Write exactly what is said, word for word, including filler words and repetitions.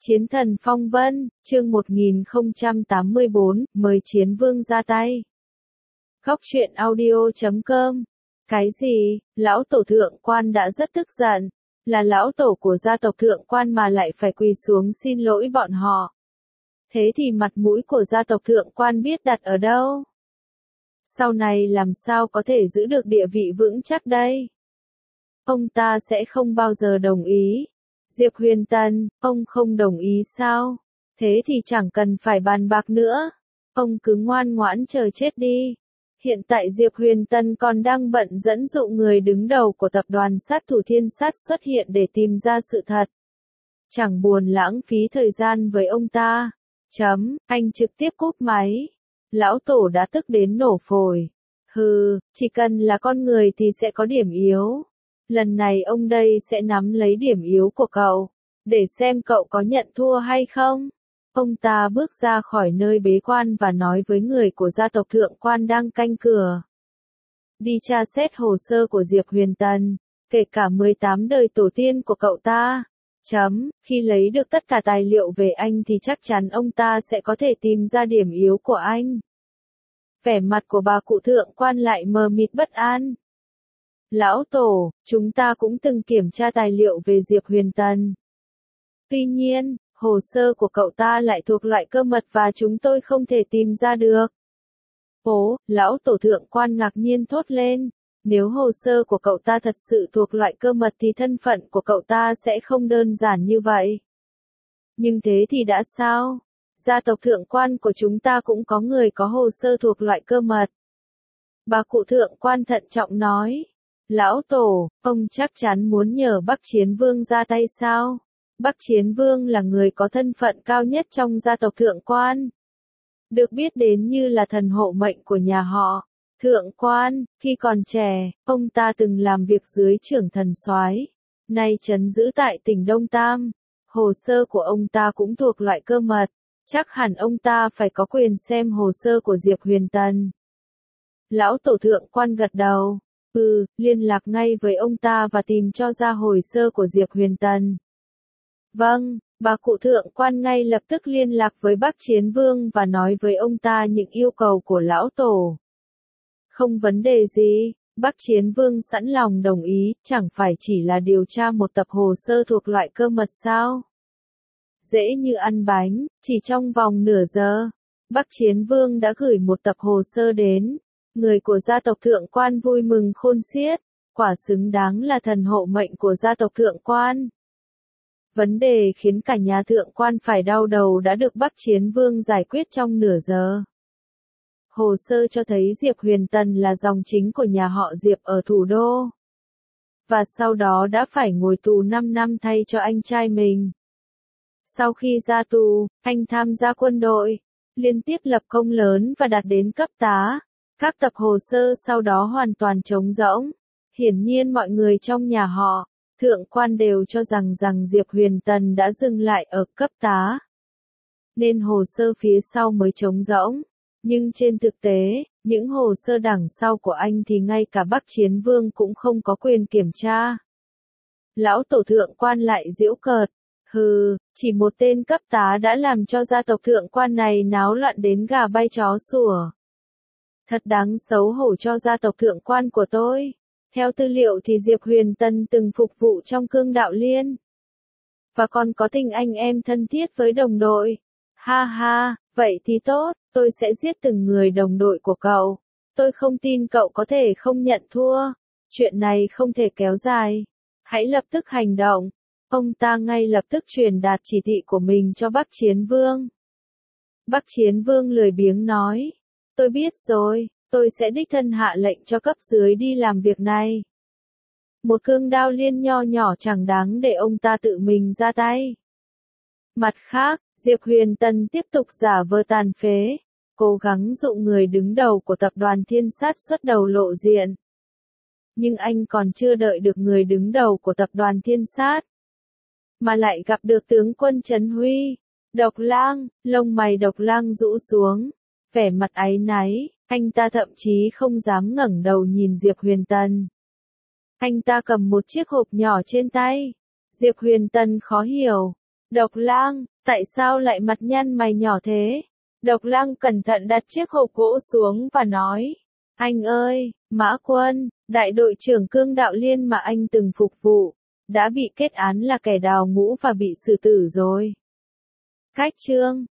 Chiến thần phong vân, chương một nghìn không trăm tám mươi bốn, mời chiến vương ra tay. Góc truyện audio chấm com. Cái gì, lão tổ thượng quan đã rất tức giận, là lão tổ của gia tộc thượng quan mà lại phải quỳ xuống xin lỗi bọn họ. Thế thì mặt mũi của gia tộc thượng quan biết đặt ở đâu? Sau này làm sao có thể giữ được địa vị vững chắc đây? Ông ta sẽ không bao giờ đồng ý. Diệp Huyền Tân, ông không đồng ý sao? Thế thì chẳng cần phải bàn bạc nữa. Ông cứ ngoan ngoãn chờ chết đi. Hiện tại Diệp Huyền Tân còn đang bận dẫn dụ người đứng đầu của tập đoàn sát thủ Thiên Sát xuất hiện để tìm ra sự thật. Chẳng buồn lãng phí thời gian với ông ta. Chấm, anh trực tiếp cúp máy. Lão tổ đã tức đến nổ phổi. Hừ, chỉ cần là con người thì sẽ có điểm yếu. Lần này ông đây sẽ nắm lấy điểm yếu của cậu, để xem cậu có nhận thua hay không. Ông ta bước ra khỏi nơi bế quan và nói với người của gia tộc thượng quan đang canh cửa. Đi tra xét hồ sơ của Diệp Huyền Tân, kể cả mười tám đời tổ tiên của cậu ta. Chấm, khi lấy được tất cả tài liệu về anh thì chắc chắn ông ta sẽ có thể tìm ra điểm yếu của anh. Vẻ mặt của bà cụ thượng quan lại mờ mịt bất an. Lão tổ, chúng ta cũng từng kiểm tra tài liệu về Diệp Huyền Tân. Tuy nhiên, hồ sơ của cậu ta lại thuộc loại cơ mật và chúng tôi không thể tìm ra được. Ồ, lão tổ thượng quan ngạc nhiên thốt lên. Nếu hồ sơ của cậu ta thật sự thuộc loại cơ mật thì thân phận của cậu ta sẽ không đơn giản như vậy. Nhưng thế thì đã sao? Gia tộc thượng quan của chúng ta cũng có người có hồ sơ thuộc loại cơ mật. Bà cụ thượng quan thận trọng nói. Lão tổ, ông chắc chắn muốn nhờ Bắc Chiến Vương ra tay sao? Bắc Chiến Vương là người có thân phận cao nhất trong gia tộc thượng quan. Được biết đến như là thần hộ mệnh của nhà họ. Thượng quan, khi còn trẻ, ông ta từng làm việc dưới trưởng thần soái, nay trấn giữ tại tỉnh Đông Tam. Hồ sơ của ông ta cũng thuộc loại cơ mật, chắc hẳn ông ta phải có quyền xem hồ sơ của Diệp Huyền Tân. Lão tổ thượng quan gật đầu. Ừ, liên lạc ngay với ông ta và tìm cho ra hồ sơ của Diệp Huyền Tân. Vâng, bà cụ thượng quan ngay lập tức liên lạc với Bắc Chiến Vương và nói với ông ta những yêu cầu của lão tổ. Không vấn đề gì, Bắc Chiến Vương sẵn lòng đồng ý, chẳng phải chỉ là điều tra một tập hồ sơ thuộc loại cơ mật sao? Dễ như ăn bánh, chỉ trong vòng nửa giờ, Bắc Chiến Vương đã gửi một tập hồ sơ đến. Người của gia tộc thượng quan vui mừng khôn xiết, quả xứng đáng là thần hộ mệnh của gia tộc thượng quan. Vấn đề khiến cả nhà thượng quan phải đau đầu đã được Bắc Chiến Vương giải quyết trong nửa giờ. Hồ sơ cho thấy Diệp Huyền Tân là dòng chính của nhà họ Diệp ở thủ đô. Và sau đó đã phải ngồi tù năm năm thay cho anh trai mình. Sau khi ra tù, anh tham gia quân đội, liên tiếp lập công lớn và đạt đến cấp tá. Các tập hồ sơ sau đó hoàn toàn trống rỗng. Hiển nhiên mọi người trong nhà họ, thượng quan đều cho rằng rằng Diệp Huyền Tân đã dừng lại ở cấp tá. Nên hồ sơ phía sau mới trống rỗng. Nhưng trên thực tế, những hồ sơ đằng sau của anh thì ngay cả Bắc Chiến Vương cũng không có quyền kiểm tra. Lão tổ thượng quan lại giễu cợt. Hừ, chỉ một tên cấp tá đã làm cho gia tộc thượng quan này náo loạn đến gà bay chó sủa. Thật đáng xấu hổ cho gia tộc thượng quan của tôi. Theo tư liệu thì Diệp Huyền Tân từng phục vụ trong Cương Đạo Liên. Và còn có tình anh em thân thiết với đồng đội. Ha ha, vậy thì tốt, tôi sẽ giết từng người đồng đội của cậu. Tôi không tin cậu có thể không nhận thua. Chuyện này không thể kéo dài. Hãy lập tức hành động. Ông ta ngay lập tức truyền đạt chỉ thị của mình cho Bắc Chiến Vương. Bắc Chiến Vương lười biếng nói. Tôi biết rồi, tôi sẽ đích thân hạ lệnh cho cấp dưới đi làm việc này. Một cương đao liên nho nhỏ chẳng đáng để ông ta tự mình ra tay. Mặt khác, Diệp Huyền Tân tiếp tục giả vờ tàn phế, cố gắng dụ người đứng đầu của tập đoàn Thiên Sát xuất đầu lộ diện. Nhưng anh còn chưa đợi được người đứng đầu của tập đoàn Thiên Sát, mà lại gặp được tướng quân Trấn Huy. Độc Lang, lông mày Độc Lang rũ xuống. Vẻ mặt áy náy, anh ta thậm chí không dám ngẩng đầu nhìn Diệp Huyền Tân. Anh ta cầm một chiếc hộp nhỏ trên tay. Diệp Huyền Tân khó hiểu. Độc Lang, tại sao lại mặt nhăn mày nhỏ thế? Độc Lang cẩn thận đặt chiếc hộp gỗ xuống và nói. Anh ơi, Mã Quân, đại đội trưởng Cương Đạo Liên mà anh từng phục vụ, đã bị kết án là kẻ đào ngũ và bị xử tử rồi. Cách chương